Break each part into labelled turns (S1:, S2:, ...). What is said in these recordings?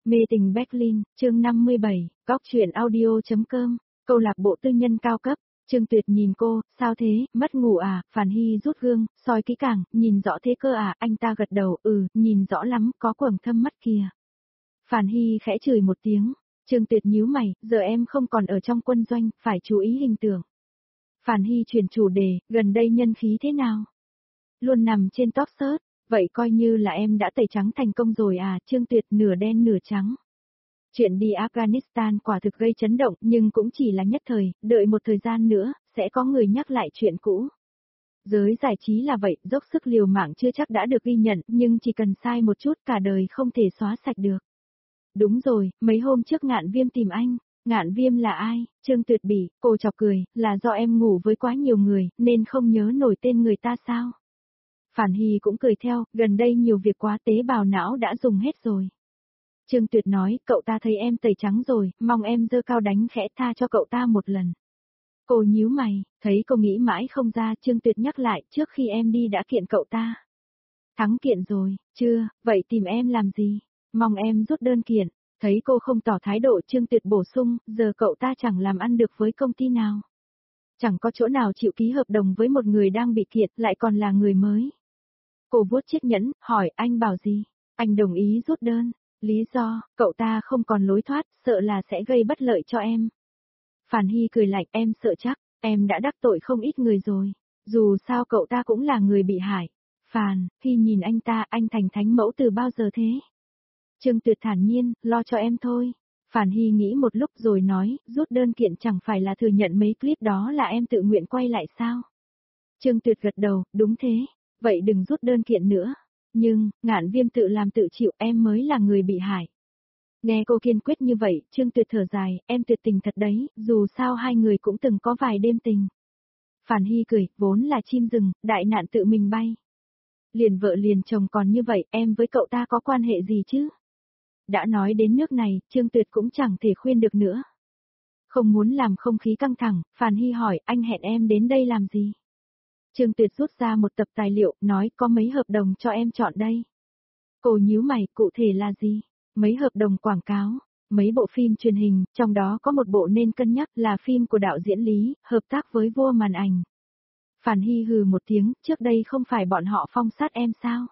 S1: Mê tình Berlin, chương 57, Góc truyện audio.com, câu lạc bộ tư nhân cao cấp. Trương Tuyệt nhìn cô, sao thế, mất ngủ à? Phản Hy rút gương, soi kỹ càng, nhìn rõ thế cơ à? Anh ta gật đầu, nhìn rõ lắm, có quầng thâm mắt kìa. Phản Hy khẽ chửi một tiếng. Trương Tuyệt nhíu mày, giờ em không còn ở trong quân doanh, phải chú ý hình tượng. Phản Hy chuyển chủ đề, gần đây nhân khí thế nào? Luôn nằm trên top search. Vậy coi như là em đã tẩy trắng thành công rồi à? Trương Tuyệt nửa đen nửa trắng. Chuyện đi Afghanistan quả thực gây chấn động, nhưng cũng chỉ là nhất thời, đợi một thời gian nữa, sẽ có người nhắc lại chuyện cũ. Giới giải trí là vậy, dốc sức liều mạng chưa chắc đã được ghi nhận, nhưng chỉ cần sai một chút cả đời không thể xóa sạch được. Đúng rồi, mấy hôm trước Ngạn Viêm tìm anh. Ngạn Viêm là ai? Trương Tuyệt bỉ, cô chọc cười, là do em ngủ với quá nhiều người, nên không nhớ nổi tên người ta sao? Phản Hy cũng cười theo, gần đây nhiều việc quá, tế bào não đã dùng hết rồi. Trương Tuyệt nói, cậu ta thấy em tẩy trắng rồi, mong em giơ cao đánh khẽ tha cho cậu ta một lần. Cô nhíu mày, thấy cô nghĩ mãi không ra, Trương Tuyệt nhắc lại, trước khi em đi đã kiện cậu ta. Thắng kiện rồi, chưa, vậy tìm em làm gì? Mong em rút đơn kiện. Thấy cô không tỏ thái độ, Trương Tuyệt bổ sung, giờ cậu ta chẳng làm ăn được với công ty nào. Chẳng có chỗ nào chịu ký hợp đồng với một người đang bị kiện, lại còn là người mới. Cô vuốt chiếc nhẫn, hỏi anh bảo gì? Anh đồng ý rút đơn. Lý do, cậu ta không còn lối thoát, sợ là sẽ gây bất lợi cho em. Phản Hy cười lạnh, em sợ chắc, em đã đắc tội không ít người rồi. Dù sao cậu ta cũng là người bị hại. Phản, khi nhìn anh ta, anh thành thánh mẫu từ bao giờ thế? Trương Tuyệt thản nhiên, lo cho em thôi. Phản Hy nghĩ một lúc rồi nói, rút đơn kiện chẳng phải là thừa nhận mấy clip đó là em tự nguyện quay lại sao? Trương Tuyệt gật đầu, đúng thế. Vậy đừng rút đơn kiện nữa. Nhưng, Ngạn Viêm tự làm tự chịu, em mới là người bị hại. Nghe cô kiên quyết như vậy, Trương Tuyệt thở dài, em tuyệt tình thật đấy, dù sao hai người cũng từng có vài đêm tình. Phản Hy cười, vốn là chim rừng, đại nạn tự mình bay. Liền vợ liền chồng còn như vậy, em với cậu ta có quan hệ gì chứ? Đã nói đến nước này, Trương Tuyệt cũng chẳng thể khuyên được nữa. Không muốn làm không khí căng thẳng, Phản Hy hỏi, anh hẹn em đến đây làm gì? Trương Tuyệt rút ra một tập tài liệu, nói có mấy hợp đồng cho em chọn đây. Cô nhíu mày, cụ thể là gì? Mấy hợp đồng quảng cáo, mấy bộ phim truyền hình, trong đó có một bộ nên cân nhắc là phim của đạo diễn Lý, hợp tác với vua màn ảnh. Phản Hy hừ một tiếng, trước đây không phải bọn họ phong sát em sao?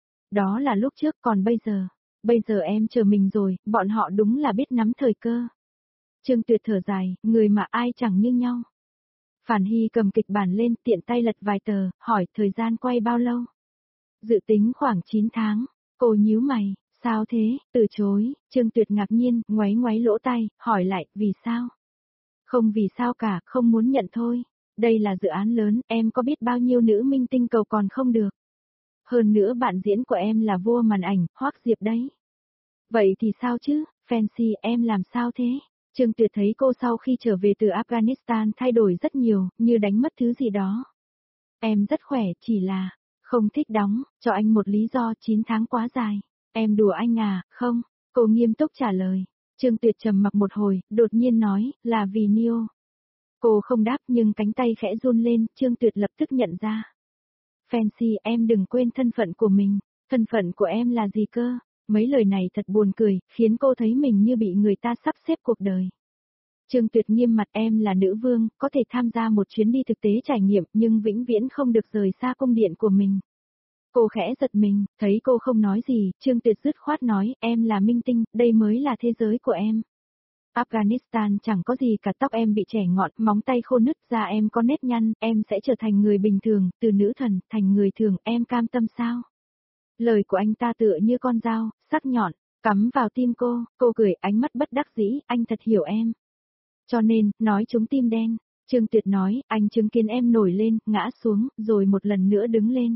S1: Đó là lúc trước, còn bây giờ em chờ mình rồi, bọn họ đúng là biết nắm thời cơ. Trương Tuyệt thở dài, người mà ai chẳng như nhau. Phản Hy cầm kịch bản lên, tiện tay lật vài tờ, hỏi thời gian quay bao lâu? Dự tính khoảng 9 tháng. Cô nhíu mày, sao thế? Từ chối. Trương Tuyệt ngạc nhiên, ngoáy ngoáy lỗ tai, hỏi lại, vì sao? Không vì sao cả, không muốn nhận thôi. Đây là dự án lớn, em có biết bao nhiêu nữ minh tinh cầu còn không được. Hơn nữa bạn diễn của em là vua màn ảnh, Hoắc Diệp đấy. Vậy thì sao chứ, Fancy em làm sao thế? Trương Tuyệt thấy cô sau khi trở về từ Afghanistan thay đổi rất nhiều, như đánh mất thứ gì đó. Em rất khỏe, chỉ là không thích đóng, cho anh một lý do, 9 tháng quá dài. Em đùa anh à, không? Cô nghiêm túc trả lời. Trương Tuyệt trầm mặc một hồi, đột nhiên nói, là vì Neo. Cô không đáp nhưng cánh tay khẽ run lên, Trương Tuyệt lập tức nhận ra. Fancy em đừng quên thân phận của mình, thân phận của em là gì cơ? Mấy lời này thật buồn cười, khiến cô thấy mình như bị người ta sắp xếp cuộc đời. Trương Tuyệt nghiêm mặt, em là nữ vương, có thể tham gia một chuyến đi thực tế trải nghiệm nhưng vĩnh viễn không được rời xa cung điện của mình. Cô khẽ giật mình, thấy cô không nói gì, Trương Tuyệt dứt khoát nói, em là minh tinh, đây mới là thế giới của em. Afghanistan chẳng có gì cả, tóc em bị chẻ ngọn, móng tay khô nứt, da em có nếp nhăn, em sẽ trở thành người bình thường, từ nữ thần, thành người thường, em cam tâm sao? Lời của anh ta tựa như con dao, sắc nhọn, cắm vào tim cô cười, ánh mắt bất đắc dĩ, anh thật hiểu em. Cho nên, nói trúng tim đen, Trương Tuyệt nói, anh chứng kiến em nổi lên, ngã xuống, rồi một lần nữa đứng lên.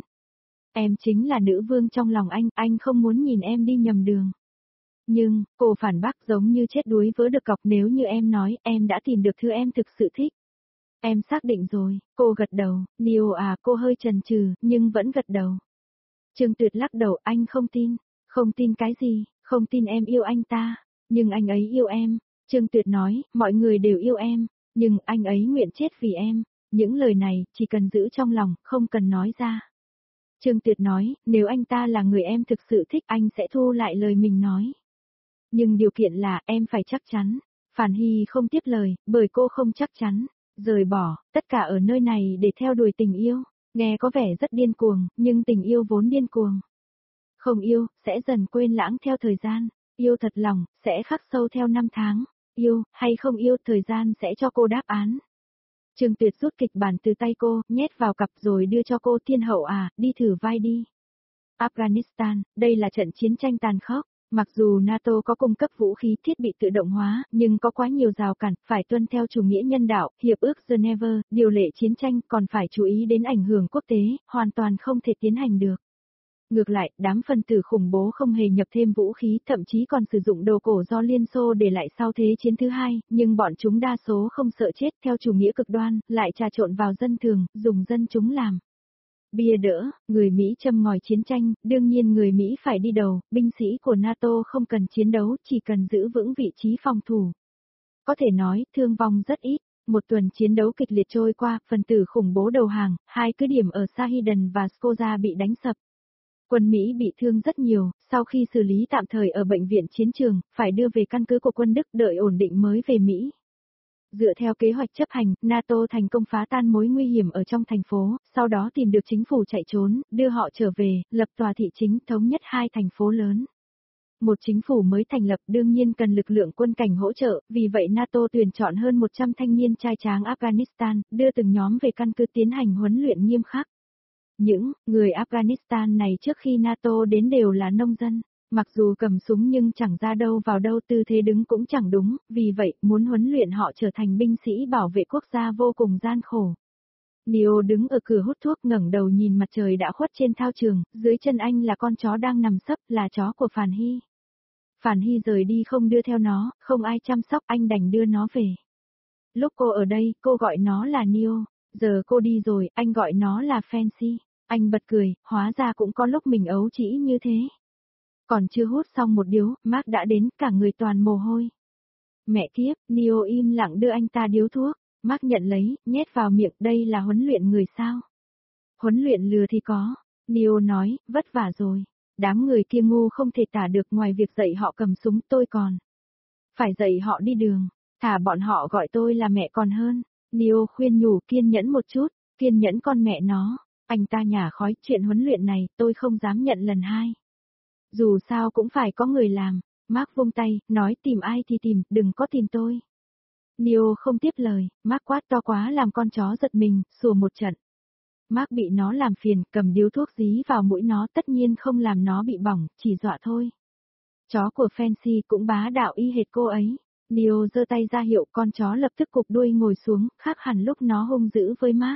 S1: Em chính là nữ vương trong lòng anh không muốn nhìn em đi nhầm đường. Nhưng, cô phản bác giống như chết đuối vớ được cọc, nếu như em nói, em đã tìm được thứ em thực sự thích. Em xác định rồi, cô gật đầu, Neo à, cô hơi chần chừ, nhưng vẫn gật đầu. Trương Tuyệt lắc đầu, anh không tin. Không tin cái gì, không tin em yêu anh ta, nhưng anh ấy yêu em. Trương Tuyệt nói, mọi người đều yêu em, nhưng anh ấy nguyện chết vì em. Những lời này, chỉ cần giữ trong lòng, không cần nói ra. Trương Tuyệt nói, nếu anh ta là người em thực sự thích, anh sẽ thu lại lời mình nói. Nhưng điều kiện là em phải chắc chắn. Phản Hy không tiếp lời, bởi cô không chắc chắn. Rời bỏ, tất cả ở nơi này để theo đuổi tình yêu. Nghe có vẻ rất điên cuồng, nhưng tình yêu vốn điên cuồng. Không yêu, sẽ dần quên lãng theo thời gian. Yêu thật lòng, sẽ khắc sâu theo năm tháng. Yêu, hay không yêu, thời gian sẽ cho cô đáp án. Trương Tuyệt rút kịch bản từ tay cô, nhét vào cặp rồi đưa cho cô. Thiên hậu à, đi thử vai đi. Afghanistan, đây là trận chiến tranh tàn khốc. Mặc dù NATO có cung cấp vũ khí thiết bị tự động hóa, nhưng có quá nhiều rào cản, phải tuân theo chủ nghĩa nhân đạo, hiệp ước Geneva, điều lệ chiến tranh, còn phải chú ý đến ảnh hưởng quốc tế, hoàn toàn không thể tiến hành được. Ngược lại, đám phân tử khủng bố không hề nhập thêm vũ khí, thậm chí còn sử dụng đồ cổ do Liên Xô để lại sau Thế chiến thứ hai, nhưng bọn chúng đa số không sợ chết theo chủ nghĩa cực đoan, lại trà trộn vào dân thường, dùng dân chúng làm bia đỡ, người Mỹ châm ngòi chiến tranh, đương nhiên người Mỹ phải đi đầu, binh sĩ của NATO không cần chiến đấu, chỉ cần giữ vững vị trí phòng thủ. Có thể nói, thương vong rất ít. Một tuần chiến đấu kịch liệt trôi qua, phần tử khủng bố đầu hàng, 2 cứ điểm ở Shahiden và Skoza bị đánh sập. Quân Mỹ bị thương rất nhiều, sau khi xử lý tạm thời ở bệnh viện chiến trường, phải đưa về căn cứ của quân Đức đợi ổn định mới về Mỹ. Dựa theo kế hoạch chấp hành, NATO thành công phá tan mối nguy hiểm ở trong thành phố, sau đó tìm được chính phủ chạy trốn, đưa họ trở về, lập tòa thị chính thống nhất 2 thành phố lớn. Một chính phủ mới thành lập đương nhiên cần lực lượng quân cảnh hỗ trợ, vì vậy NATO tuyển chọn hơn 100 thanh niên trai tráng Afghanistan, đưa từng nhóm về căn cứ tiến hành huấn luyện nghiêm khắc. Những người Afghanistan này trước khi NATO đến đều là nông dân. Mặc dù cầm súng nhưng chẳng ra đâu vào đâu, tư thế đứng cũng chẳng đúng, vì vậy muốn huấn luyện họ trở thành binh sĩ bảo vệ quốc gia vô cùng gian khổ. Neo đứng ở cửa hút thuốc, ngẩng đầu nhìn mặt trời đã khuất trên thao trường, dưới chân anh là con chó đang nằm sấp, là chó của Phản Hy. Phản Hy rời đi không đưa theo nó, không ai chăm sóc, anh đành đưa nó về. Lúc cô ở đây, cô gọi nó là Neo, giờ cô đi rồi, anh gọi nó là Fancy. Anh bật cười, hóa ra cũng có lúc mình ấu trĩ như thế. Còn chưa hút xong một điếu, Mark đã đến, cả người toàn mồ hôi. Mẹ kiếp, Neo im lặng đưa anh ta điếu thuốc. Mark nhận lấy, nhét vào miệng, đây là huấn luyện người sao? Huấn luyện lừa thì có. Neo nói, vất vả rồi. Đám người kia ngu không thể tả được, ngoài việc dạy họ cầm súng tôi còn phải dạy họ đi đường. Thả bọn họ gọi tôi là mẹ còn hơn. Neo khuyên nhủ kiên nhẫn một chút, kiên nhẫn con mẹ nó. Anh ta nhả khói, chuyện huấn luyện này tôi không dám nhận lần hai. Dù sao cũng phải có người làm. Mark vung tay, nói tìm ai thì tìm, đừng có tìm tôi. Neo không tiếp lời, Mark quát to quá làm con chó giật mình, sủa một trận. Mark bị nó làm phiền, cầm điếu thuốc dí vào mũi nó, tất nhiên không làm nó bị bỏng, chỉ dọa thôi. Chó của Fancy cũng bá đạo y hệt cô ấy. Neo giơ tay ra hiệu, con chó lập tức cụp đuôi ngồi xuống, khác hẳn lúc nó hung dữ với Mark.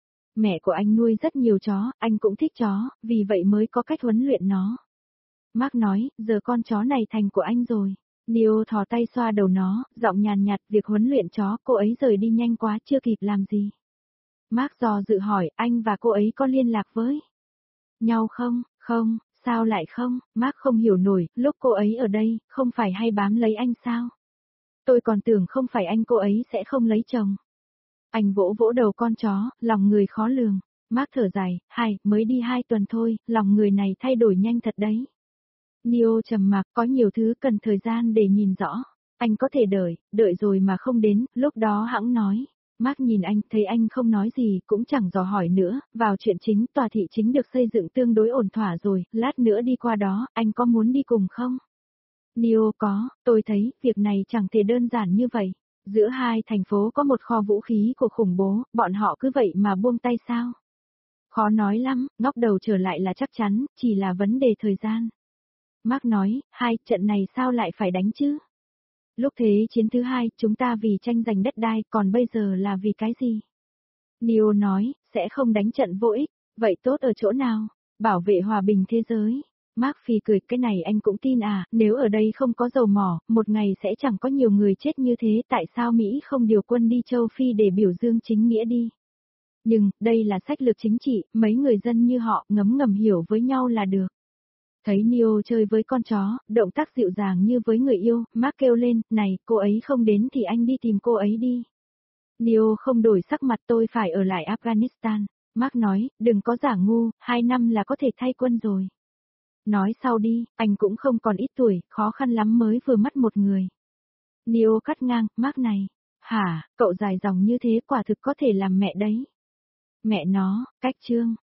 S1: Mẹ của anh nuôi rất nhiều chó, anh cũng thích chó, vì vậy mới có cách huấn luyện nó. Mark nói, giờ con chó này thành của anh rồi. Neo thò tay xoa đầu nó, giọng nhàn nhạt, việc huấn luyện chó, cô ấy rời đi nhanh quá, chưa kịp làm gì. Mark do dự hỏi, anh và cô ấy có liên lạc với nhau không? Không, sao lại không? Mark không hiểu nổi, lúc cô ấy ở đây, không phải hay bám lấy anh sao? Tôi còn tưởng không phải anh cô ấy sẽ không lấy chồng. Anh vỗ vỗ đầu con chó, lòng người khó lường. Mark thở dài, mới đi 2 tuần thôi, lòng người này thay đổi nhanh thật đấy. Neo trầm mặc, có nhiều thứ cần thời gian để nhìn rõ. Anh có thể đợi rồi mà không đến, lúc đó hẵng nói. Mark nhìn anh, thấy anh không nói gì, cũng chẳng dò hỏi nữa, vào chuyện chính, tòa thị chính được xây dựng tương đối ổn thỏa rồi, lát nữa đi qua đó, anh có muốn đi cùng không? Neo có, tôi thấy, việc này chẳng thể đơn giản như vậy. Giữa 2 thành phố có một kho vũ khí của khủng bố, bọn họ cứ vậy mà buông tay sao? Khó nói lắm, ngóc đầu trở lại là chắc chắn, chỉ là vấn đề thời gian. Mark nói, trận này sao lại phải đánh chứ? Lúc Thế chiến thứ 2, chúng ta vì tranh giành đất đai, còn bây giờ là vì cái gì? Neo nói, sẽ không đánh trận vô ích, vậy tốt ở chỗ nào? Bảo vệ hòa bình thế giới. Mark phì cười, cái này anh cũng tin à, nếu ở đây không có dầu mỏ, một ngày sẽ chẳng có nhiều người chết như thế, tại sao Mỹ không điều quân đi châu Phi để biểu dương chính nghĩa đi? Nhưng, đây là sách lược chính trị, mấy người dân như họ ngấm ngầm hiểu với nhau là được. Thấy Neo chơi với con chó, động tác dịu dàng như với người yêu, Mark kêu lên, này, cô ấy không đến thì anh đi tìm cô ấy đi. Neo không đổi sắc mặt, tôi phải ở lại Afghanistan. Mark nói, đừng có giả ngu, 2 năm là có thể thay quân rồi. Nói sau đi, anh cũng không còn ít tuổi, khó khăn lắm mới vừa mất một người. Neo cắt ngang, Mark này. Hả, cậu dài dòng như thế quả thực có thể làm mẹ đấy. Mẹ nó, cách Trương.